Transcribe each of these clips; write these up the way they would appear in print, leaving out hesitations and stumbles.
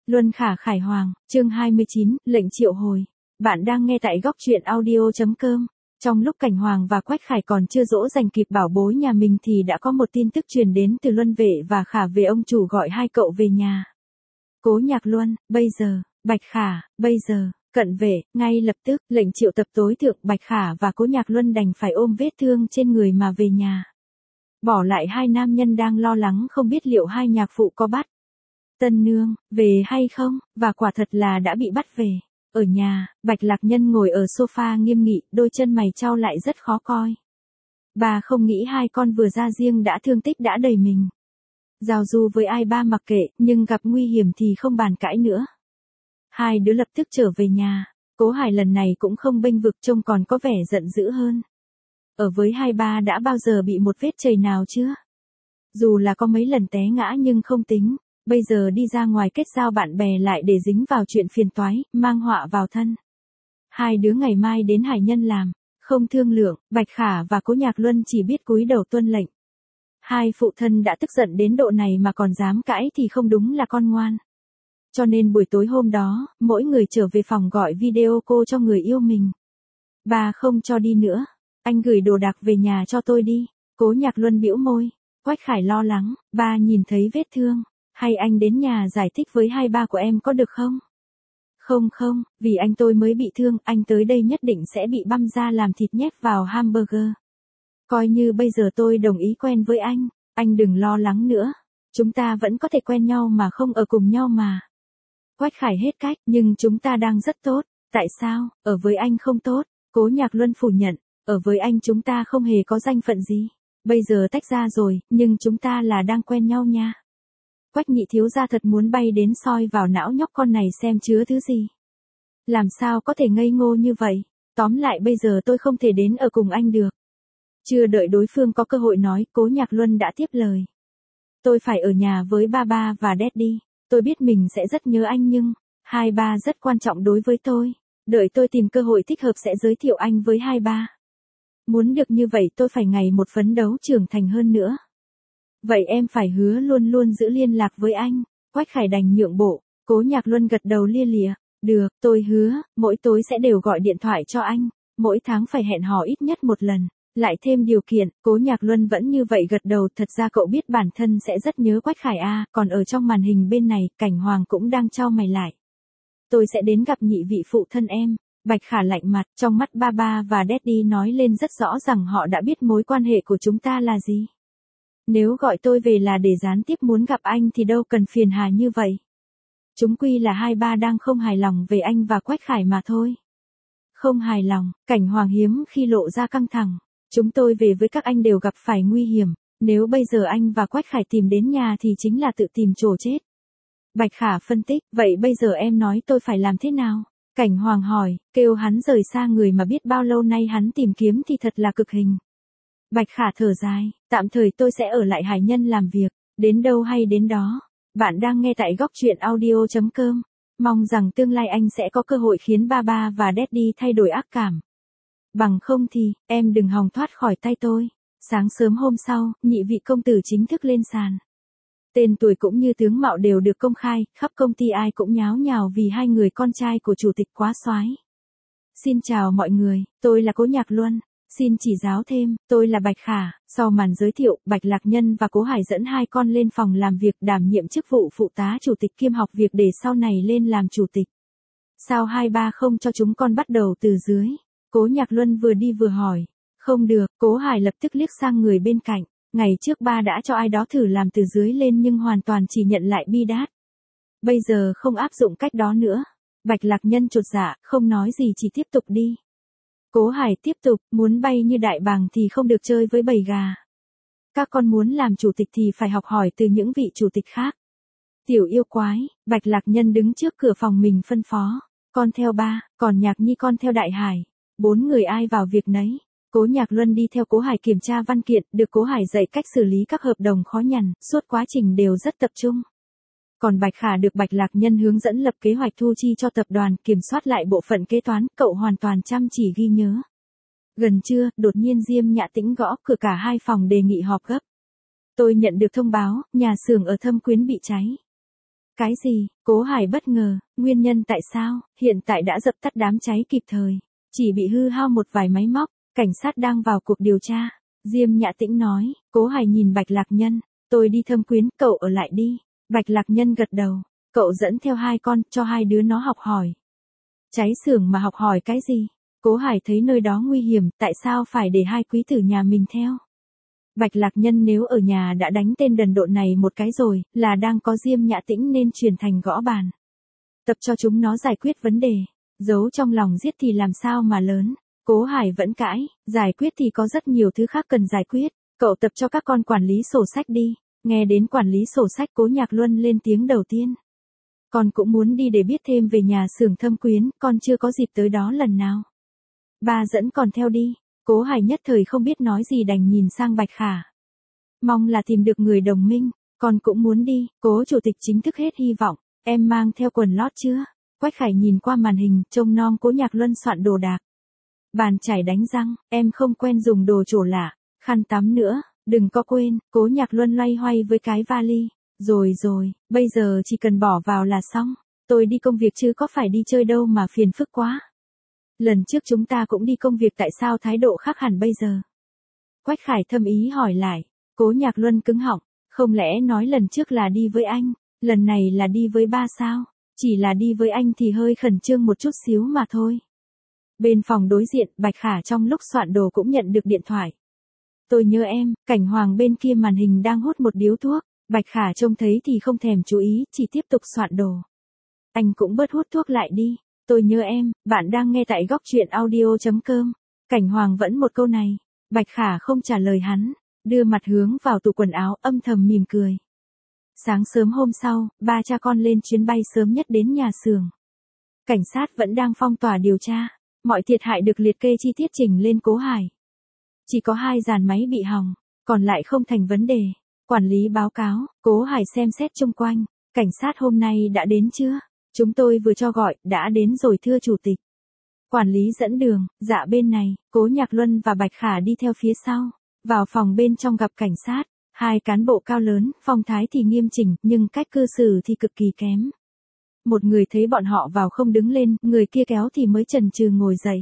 Luân Khả Khải Hoàng, chương 29, lệnh triệu hồi. Bạn đang nghe tại góc truyện audio.com. Trong lúc Cảnh Hoàng và Quách Khải còn chưa dỗ dành kịp bảo bối nhà mình thì đã có một tin tức truyền đến từ Luân Vệ và Khả về ông chủ gọi hai cậu về nhà. Cố Nhạc Luân, bây giờ, Bạch Khả, bây giờ, Cận Vệ, ngay lập tức, lệnh triệu tập tối thượng Bạch Khả và Cố Nhạc Luân đành phải ôm vết thương trên người mà về nhà. Bỏ lại hai nam nhân đang lo lắng không biết liệu hai nhạc phụ có bắt Tân Nương về hay không, và quả thật là đã bị bắt về. Ở nhà, Bạch Lạc Nhân ngồi ở sofa nghiêm nghị, đôi chân mày chau lại rất khó coi. Bà không nghĩ hai con vừa ra riêng đã thương tích đã đầy mình. Giao du với ai ba mặc kệ, nhưng gặp nguy hiểm thì không bàn cãi nữa. Hai đứa lập tức trở về nhà, Cố Hải lần này cũng không bênh vực, trông còn có vẻ giận dữ hơn. Ở với hai ba đã bao giờ bị một vết chầy nào chưa? Dù là có mấy lần té ngã nhưng không tính. Bây giờ đi ra ngoài kết giao bạn bè lại để dính vào chuyện phiền toái, mang họa vào thân. Hai đứa ngày mai đến Hải Nhân làm, không thương lượng, Bạch Khả và Cố Nhạc Luân chỉ biết cúi đầu tuân lệnh. Hai phụ thân đã tức giận đến độ này mà còn dám cãi thì không đúng là con ngoan. Cho nên buổi tối hôm đó, mỗi người trở về phòng gọi video cô cho người yêu mình. Bà không cho đi nữa, anh gửi đồ đạc về nhà cho tôi đi. Cố Nhạc Luân bĩu môi. Quách Khải lo lắng, ba nhìn thấy vết thương. Hay anh đến nhà giải thích với hai ba của em có được không? Không, vì anh tôi mới bị thương, anh tới đây nhất định sẽ bị băm ra làm thịt nhét vào hamburger. Coi như bây giờ tôi đồng ý quen với anh đừng lo lắng nữa. Chúng ta vẫn có thể quen nhau mà không ở cùng nhau mà. Quách Khải hết cách, nhưng chúng ta đang rất tốt. Tại sao, ở với anh không tốt? Cố Nhạc Luân phủ nhận, ở với anh chúng ta không hề có danh phận gì. Bây giờ tách ra rồi, nhưng chúng ta là đang quen nhau nha. Quách nhị thiếu gia thật muốn bay đến soi vào não nhóc con này xem chứa thứ gì. Làm sao có thể ngây ngô như vậy? Tóm lại bây giờ tôi không thể đến ở cùng anh được. Chưa đợi đối phương có cơ hội nói, Cố Nhạc Luân đã tiếp lời. Tôi phải ở nhà với ba ba và daddy. Tôi biết mình sẽ rất nhớ anh nhưng, hai ba rất quan trọng đối với tôi. Đợi tôi tìm cơ hội thích hợp sẽ giới thiệu anh với hai ba. Muốn được như vậy tôi phải ngày một phấn đấu trưởng thành hơn nữa. Vậy em phải hứa luôn luôn giữ liên lạc với anh. Quách Khải đành nhượng bộ. Cố Nhạc Luân gật đầu lia lịa. Được, tôi hứa, mỗi tối sẽ đều gọi điện thoại cho anh. Mỗi tháng phải hẹn hò ít nhất một lần. Lại thêm điều kiện, Cố Nhạc Luân vẫn như vậy gật đầu. Thật ra cậu biết bản thân sẽ rất nhớ Quách Khải a. Còn ở trong màn hình bên này, Cảnh Hoàng cũng đang chau mày lại. Tôi sẽ đến gặp nhị vị phụ thân em. Bạch Khả lạnh mặt, trong mắt ba ba và daddy nói lên rất rõ rằng họ đã biết mối quan hệ của chúng ta là gì. Nếu gọi tôi về là để gián tiếp muốn gặp anh thì đâu cần phiền hà như vậy. Chúng quy là hai ba đang không hài lòng về anh và Quách Khải mà thôi. Không hài lòng, Cảnh Hoàng hiếm khi lộ ra căng thẳng. Chúng tôi về với các anh đều gặp phải nguy hiểm. Nếu bây giờ anh và Quách Khải tìm đến nhà thì chính là tự tìm chỗ chết. Bạch Khả phân tích, vậy bây giờ em nói tôi phải làm thế nào? Cảnh Hoàng hỏi, kêu hắn rời xa người mà biết bao lâu nay hắn tìm kiếm thì thật là cực hình. Bạch Khả thở dài, tạm thời tôi sẽ ở lại Hải Nhân làm việc, đến đâu hay đến đó. Bạn đang nghe tại góc truyện audio.com. Mong rằng tương lai anh sẽ có cơ hội khiến ba ba và daddy thay đổi ác cảm. Bằng không thì, em đừng hòng thoát khỏi tay tôi. Sáng sớm hôm sau, nhị vị công tử chính thức lên sàn. Tên tuổi cũng như tướng mạo đều được công khai, khắp công ty ai cũng nháo nhào vì hai người con trai của chủ tịch quá soái. Xin chào mọi người, tôi là Cố Nhạc Luân. Xin chỉ giáo thêm, tôi là Bạch Khả. Sau màn giới thiệu, Bạch Lạc Nhân và Cố Hải dẫn hai con lên phòng làm việc đảm nhiệm chức vụ phụ tá chủ tịch kiêm học việc để sau này lên làm chủ tịch. Sao hai ba không cho chúng con bắt đầu từ dưới? Cố Nhạc Luân vừa đi vừa hỏi. Không được, Cố Hải lập tức liếc sang người bên cạnh. Ngày trước ba đã cho ai đó thử làm từ dưới lên nhưng hoàn toàn chỉ nhận lại bi đát. Bây giờ không áp dụng cách đó nữa. Bạch Lạc Nhân chột dạ, không nói gì chỉ tiếp tục đi. Cố Hải tiếp tục, muốn bay như đại bàng thì không được chơi với bầy gà. Các con muốn làm chủ tịch thì phải học hỏi từ những vị chủ tịch khác. Tiểu yêu quái, Bạch Lạc Nhân đứng trước cửa phòng mình phân phó. Con theo ba, còn Nhạc Nhi con theo Đại Hải. 4 người ai vào việc nấy. Cố Nhạc Luân đi theo Cố Hải kiểm tra văn kiện, được Cố Hải dạy cách xử lý các hợp đồng khó nhằn, suốt quá trình đều rất tập trung. Còn Bạch Khả được Bạch Lạc Nhân hướng dẫn lập kế hoạch thu chi cho tập đoàn, kiểm soát lại bộ phận kế toán, cậu hoàn toàn chăm chỉ ghi nhớ. Gần trưa, đột nhiên Diêm Nhã Tĩnh gõ cửa cả hai phòng đề nghị họp gấp. Tôi nhận được thông báo, nhà xưởng ở Thâm Quyến bị cháy. Cái gì? Cố Hải bất ngờ, nguyên nhân tại sao? Hiện tại đã dập tắt đám cháy kịp thời. Chỉ bị hư hao một vài máy móc, cảnh sát đang vào cuộc điều tra. Diêm Nhã Tĩnh nói, Cố Hải nhìn Bạch Lạc Nhân, tôi đi Thâm Quyến, cậu ở lại đi. Bạch Lạc Nhân gật đầu, cậu dẫn theo hai con, cho hai đứa nó học hỏi. Cháy xưởng mà học hỏi cái gì? Cố Hải thấy nơi đó nguy hiểm, tại sao phải để hai quý tử nhà mình theo? Bạch Lạc Nhân nếu ở nhà đã đánh tên đần độn này một cái rồi, là đang có Diêm Nhã Tĩnh nên chuyển thành gõ bàn. Tập cho chúng nó giải quyết vấn đề, giấu trong lòng giết thì làm sao mà lớn. Cố Hải vẫn cãi, giải quyết thì có rất nhiều thứ khác cần giải quyết, cậu tập cho các con quản lý sổ sách đi. Nghe đến quản lý sổ sách, Cố Nhạc Luân lên tiếng đầu tiên. Con cũng muốn đi để biết thêm về nhà xưởng Thâm Quyến, con chưa có dịp tới đó lần nào. Ba dẫn con theo đi. Cố Hải nhất thời không biết nói gì đành nhìn sang Bạch Khả. Mong là tìm được người đồng minh, con cũng muốn đi. Cố chủ tịch chính thức hết hy vọng, em mang theo quần lót chưa? Quách Khải nhìn qua màn hình, trông nom Cố Nhạc Luân soạn đồ đạc. Bàn chải đánh răng, em không quen dùng đồ trổ lạ, khăn tắm nữa, đừng có quên. Cố Nhạc Luân loay hoay với cái vali. Rồi, bây giờ chỉ cần bỏ vào là xong. Tôi đi công việc chứ có phải đi chơi đâu mà phiền phức quá. Lần trước chúng ta cũng đi công việc, tại sao thái độ khác hẳn bây giờ? Quách Khải thâm ý hỏi lại. Cố Nhạc Luân cứng họng, không lẽ nói lần trước là đi với anh, lần này là đi với ba sao? Chỉ là đi với anh thì hơi khẩn trương một chút xíu mà thôi. Bên phòng đối diện, Bạch Khả trong lúc soạn đồ cũng nhận được điện thoại. Tôi nhớ em. Cảnh Hoàng bên kia màn hình đang hút một điếu thuốc. Bạch Khả trông thấy thì không thèm chú ý, chỉ tiếp tục soạn đồ. Anh cũng bớt hút thuốc lại đi. Tôi nhớ em. Bạn đang nghe tại góc truyện audio.com. Cảnh Hoàng vẫn một câu này. Bạch Khả không trả lời hắn, đưa mặt hướng vào tủ quần áo, âm thầm mỉm cười. Sáng sớm hôm sau, ba cha con lên chuyến bay sớm nhất đến nhà xưởng. Cảnh sát vẫn đang phong tỏa điều tra. Mọi thiệt hại được liệt kê chi tiết trình lên Cố Hải. Chỉ có 2 dàn máy bị hỏng, còn lại không thành vấn đề. Quản lý báo cáo. Cố Hải xem xét chung quanh. Cảnh sát hôm nay đã đến chưa? Chúng tôi vừa cho gọi, đã đến rồi thưa chủ tịch. Quản lý dẫn đường, dạ bên này. Cố Nhạc Luân và Bạch Khả đi theo phía sau. Vào phòng bên trong gặp cảnh sát. 2 cán bộ cao lớn, phong thái thì nghiêm chỉnh, nhưng cách cư xử thì cực kỳ kém. Một người thấy bọn họ vào không đứng lên, người kia kéo thì mới chần chừ ngồi dậy.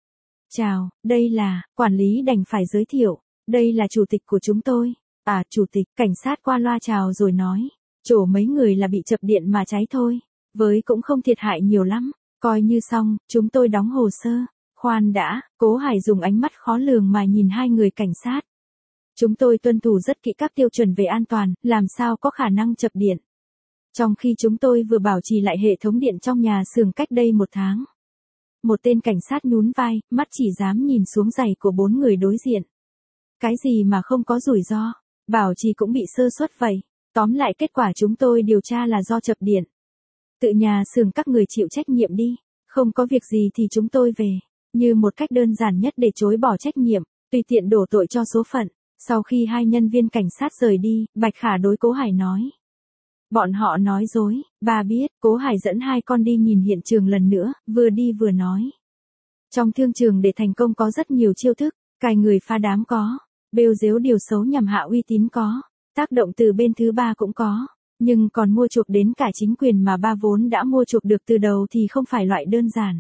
Chào, đây là, quản lý đành phải giới thiệu. Đây là chủ tịch của chúng tôi. À, chủ tịch. Cảnh sát qua loa chào rồi nói. Chỗ mấy người là bị chập điện mà cháy thôi. Với cũng không thiệt hại nhiều lắm. Coi như xong, chúng tôi đóng hồ sơ. Khoan đã. Cố Hải dùng ánh mắt khó lường mà nhìn 2 người cảnh sát. Chúng tôi tuân thủ rất kỹ các tiêu chuẩn về an toàn, làm sao có khả năng chập điện. Trong khi chúng tôi vừa bảo trì lại hệ thống điện trong nhà xưởng cách đây 1 tháng. Một tên cảnh sát nhún vai, mắt chỉ dám nhìn xuống giày của 4 người đối diện. Cái gì mà không có rủi ro, bảo trì cũng bị sơ suất vậy. Tóm lại kết quả chúng tôi điều tra là do chập điện. Tự nhà xưởng các người chịu trách nhiệm đi, không có việc gì thì chúng tôi về. Như một cách đơn giản nhất để chối bỏ trách nhiệm, tùy tiện đổ tội cho số phận. Sau khi 2 nhân viên cảnh sát rời đi, Bạch Khả đối Cố Hải nói. Bọn họ nói dối, bà biết. Cố Hải dẫn 2 con đi nhìn hiện trường lần nữa, vừa đi vừa nói. Trong thương trường để thành công có rất nhiều chiêu thức, cài người phá đám có, bêu dếu điều xấu nhằm hạ uy tín có, tác động từ bên thứ ba cũng có, nhưng còn mua chuộc đến cả chính quyền mà ba vốn đã mua chuộc được từ đầu thì không phải loại đơn giản.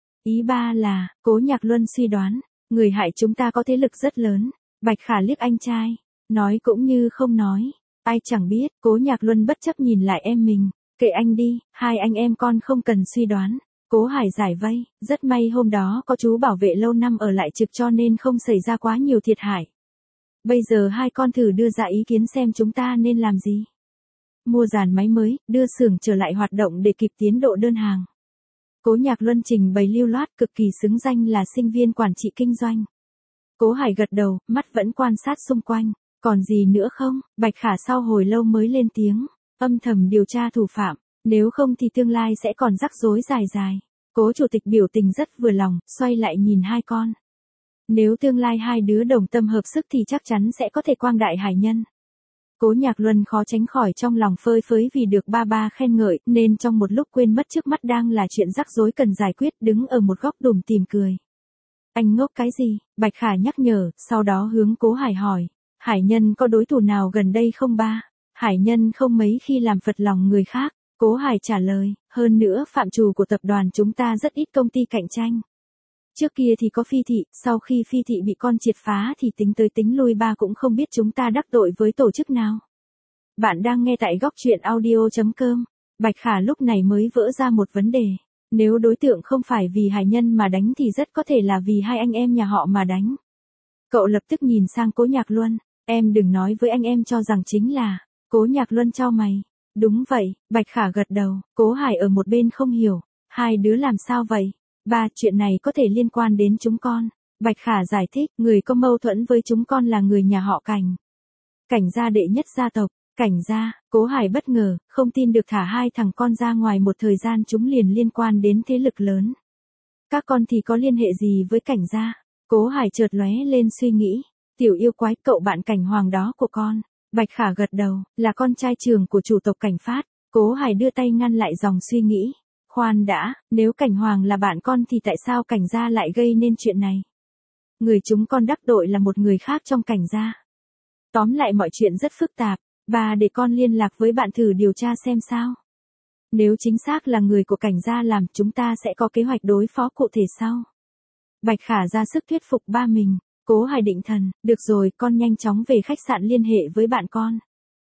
Ý ba là, Cố Nhạc Luân suy đoán, người hại chúng ta có thế lực rất lớn. Bạch Khả liếc anh trai, nói cũng như không nói. Ai chẳng biết. Cố Nhạc Luân bất chấp nhìn lại em mình. Kệ anh đi, 2 anh em con không cần suy đoán. Cố Hải giải vây. Rất may hôm đó có chú bảo vệ lâu năm ở lại trực cho nên không xảy ra quá nhiều thiệt hại. Bây giờ 2 con thử đưa ra ý kiến xem chúng ta nên làm gì. Mua dàn máy mới, đưa xưởng trở lại hoạt động để kịp tiến độ đơn hàng. Cố Nhạc Luân trình bày lưu loát, cực kỳ xứng danh là sinh viên quản trị kinh doanh. Cố Hải gật đầu, mắt vẫn quan sát xung quanh. Còn gì nữa không? Bạch Khả sau hồi lâu mới lên tiếng. Âm thầm điều tra thủ phạm. Nếu không thì tương lai sẽ còn rắc rối dài dài. Cố chủ tịch biểu tình rất vừa lòng, xoay lại nhìn 2 con. Nếu tương lai 2 đứa đồng tâm hợp sức thì chắc chắn sẽ có thể quang đại hải nhân. Cố Nhạc Luân khó tránh khỏi trong lòng phơi phới vì được ba khen ngợi, nên trong một lúc quên mất trước mắt đang là chuyện rắc rối cần giải quyết, đứng ở một góc đùm tìm cười. Anh ngốc cái gì? Bạch Khả nhắc nhở, sau đó hướng Cố Hải hỏi. Hải nhân có đối thủ nào gần đây không ba? Hải nhân không mấy khi làm phật lòng người khác, Cố Hải trả lời, hơn nữa phạm trù của tập đoàn chúng ta rất ít công ty cạnh tranh. Trước kia thì có Phi thị, sau khi Phi thị bị con triệt phá thì tính tới tính lui ba cũng không biết chúng ta đắc tội với tổ chức nào. Bạn đang nghe tại góc truyện audio.com. Bạch Khả lúc này mới vỡ ra một vấn đề. Nếu đối tượng không phải vì Hải Nhân mà đánh thì rất có thể là vì hai anh em nhà họ mà đánh. Cậu lập tức nhìn sang Cố Nhạc Luân, em đừng nói với anh em cho rằng chính là. Cố Nhạc Luân chau mày. Đúng vậy, Bạch Khả gật đầu, Cố Hải ở một bên không hiểu. Hai đứa làm sao vậy? Ba, chuyện này có thể liên quan đến chúng con. Bạch Khả giải thích, người có mâu thuẫn với chúng con là người nhà họ Cảnh. Cảnh gia đệ nhất gia tộc. Cảnh gia, Cố Hải bất ngờ, không tin được thả hai thằng con ra ngoài một thời gian chúng liền liên quan đến thế lực lớn. Các con thì có liên hệ gì với Cảnh gia? Cố Hải chợt lóe lên suy nghĩ. Tiểu yêu quái, cậu bạn Cảnh Hoàng đó của con. Bạch Khả gật đầu, là con trai trưởng của chủ tộc Cảnh Phát. Cố Hải đưa tay ngăn lại dòng suy nghĩ. Khoan đã, nếu Cảnh Hoàng là bạn con thì tại sao Cảnh gia lại gây nên chuyện này? Người chúng con đắc tội là một người khác trong Cảnh gia. Tóm lại mọi chuyện rất phức tạp. Bà để con liên lạc với bạn thử điều tra xem sao. Nếu chính xác là người của Cảnh gia làm, chúng ta sẽ có kế hoạch đối phó cụ thể sau. Bạch Khả ra sức thuyết phục ba mình. Cố Hải định thần, được rồi, con nhanh chóng về khách sạn liên hệ với bạn con.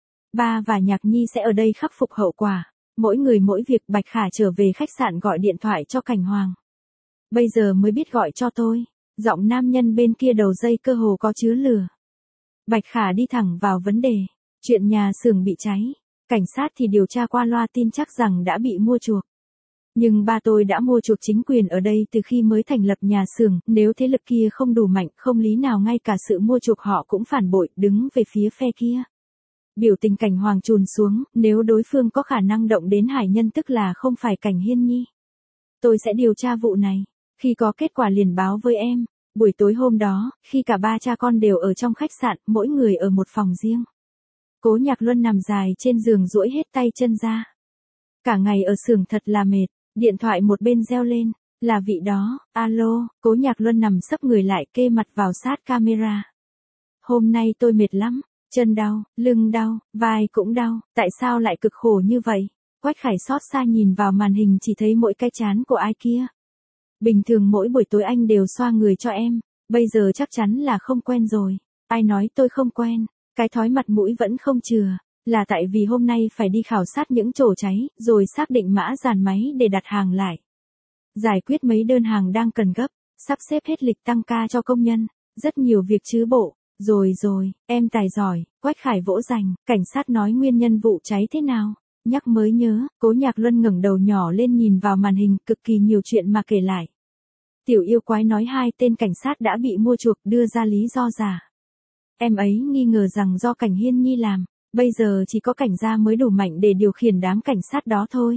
Ba và Nhạc Nhi sẽ ở đây khắc phục hậu quả. Mỗi người mỗi việc. Bạch Khả trở về khách sạn gọi điện thoại cho Cảnh Hoàng. Bây giờ mới biết gọi cho tôi. Giọng nam nhân bên kia đầu dây cơ hồ có chứa lửa. Bạch Khả đi thẳng vào vấn đề. Chuyện nhà xưởng bị cháy. Cảnh sát thì điều tra qua loa tin chắc rằng đã bị mua chuộc. Nhưng ba tôi đã mua chuộc chính quyền ở đây từ khi mới thành lập nhà xưởng. Nếu thế lực kia không đủ mạnh, không lý nào ngay cả sự mua chuộc họ cũng phản bội, đứng về phía phe kia. Biểu tình Cảnh Hoàng trùn xuống, nếu đối phương có khả năng động đến Hải Nhân tức là không phải Cảnh Hiên Nhi. Tôi sẽ điều tra vụ này. Khi có kết quả liền báo với em. Buổi tối hôm đó, khi cả ba cha con đều ở trong khách sạn, mỗi người ở một phòng riêng. Cố Nhạc Luân nằm dài trên giường duỗi hết tay chân ra. Cả ngày ở xưởng thật là mệt. Điện thoại một bên reo lên. Là vị đó. Alo. Cố Nhạc Luân nằm sấp người lại kê mặt vào sát camera. Hôm nay tôi mệt lắm. Chân đau, lưng đau, vai cũng đau. Tại sao lại cực khổ như vậy? Quách Khải xót xa nhìn vào màn hình chỉ thấy mỗi cái trán của ai kia. Bình thường mỗi buổi tối anh đều xoa người cho em. Bây giờ chắc chắn là không quen rồi. Ai nói tôi không quen? Cái thói mặt mũi vẫn không chừa. Là tại vì hôm nay phải đi khảo sát những chỗ cháy, rồi xác định mã dàn máy để đặt hàng lại. Giải quyết mấy đơn hàng đang cần gấp, sắp xếp hết lịch tăng ca cho công nhân. Rất nhiều việc chứ bộ. Rồi, em tài giỏi. Quách Khải vỗ dành. Cảnh sát nói nguyên nhân vụ cháy thế nào? Nhắc mới nhớ. Cố Nhạc Luân ngẩng đầu nhỏ lên nhìn vào màn hình, cực kỳ nhiều chuyện mà kể lại. Tiểu yêu quái nói hai tên cảnh sát đã bị mua chuộc, đưa ra lý do giả. Em ấy nghi ngờ rằng do Cảnh Hiên Nhi làm. Bây giờ chỉ có Cảnh gia mới đủ mạnh để điều khiển đám cảnh sát đó thôi.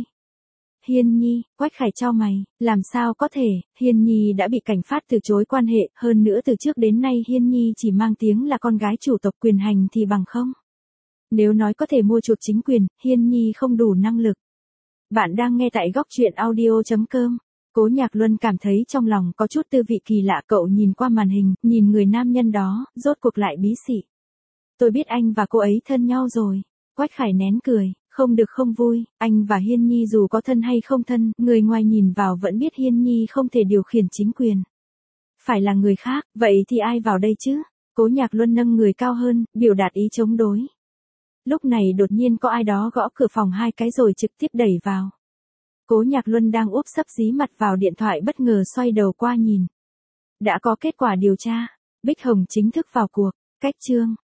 Hiên Nhi, Quách Khải chau mày, làm sao có thể? Hiên Nhi đã bị cảnh Phát từ chối quan hệ, hơn nữa từ trước đến nay Hiên Nhi chỉ mang tiếng là con gái chủ tộc, quyền hành thì bằng không. Nếu nói có thể mua chuộc chính quyền, Hiên Nhi không đủ năng lực. Bạn đang nghe tại góc truyện audio.com. Cố Nhạc Luân cảm thấy trong lòng có chút tư vị kỳ lạ. Cậu nhìn qua màn hình, nhìn người nam nhân đó, rốt cuộc lại bí xị. Tôi biết anh và cô ấy thân nhau rồi. Quách Khải nén cười, không được không vui. Anh và Hiên Nhi dù có thân hay không thân, người ngoài nhìn vào vẫn biết Hiên Nhi không thể điều khiển chính quyền. Phải là người khác, vậy thì ai vào đây chứ? Cố Nhạc Luân nâng người cao hơn, biểu đạt ý chống đối. Lúc này đột nhiên có ai đó gõ cửa phòng hai cái rồi trực tiếp đẩy vào. Cố Nhạc Luân đang úp sấp dí mặt vào điện thoại bất ngờ xoay đầu qua nhìn. Đã có kết quả điều tra. Bích Hồng chính thức vào cuộc. Cách chương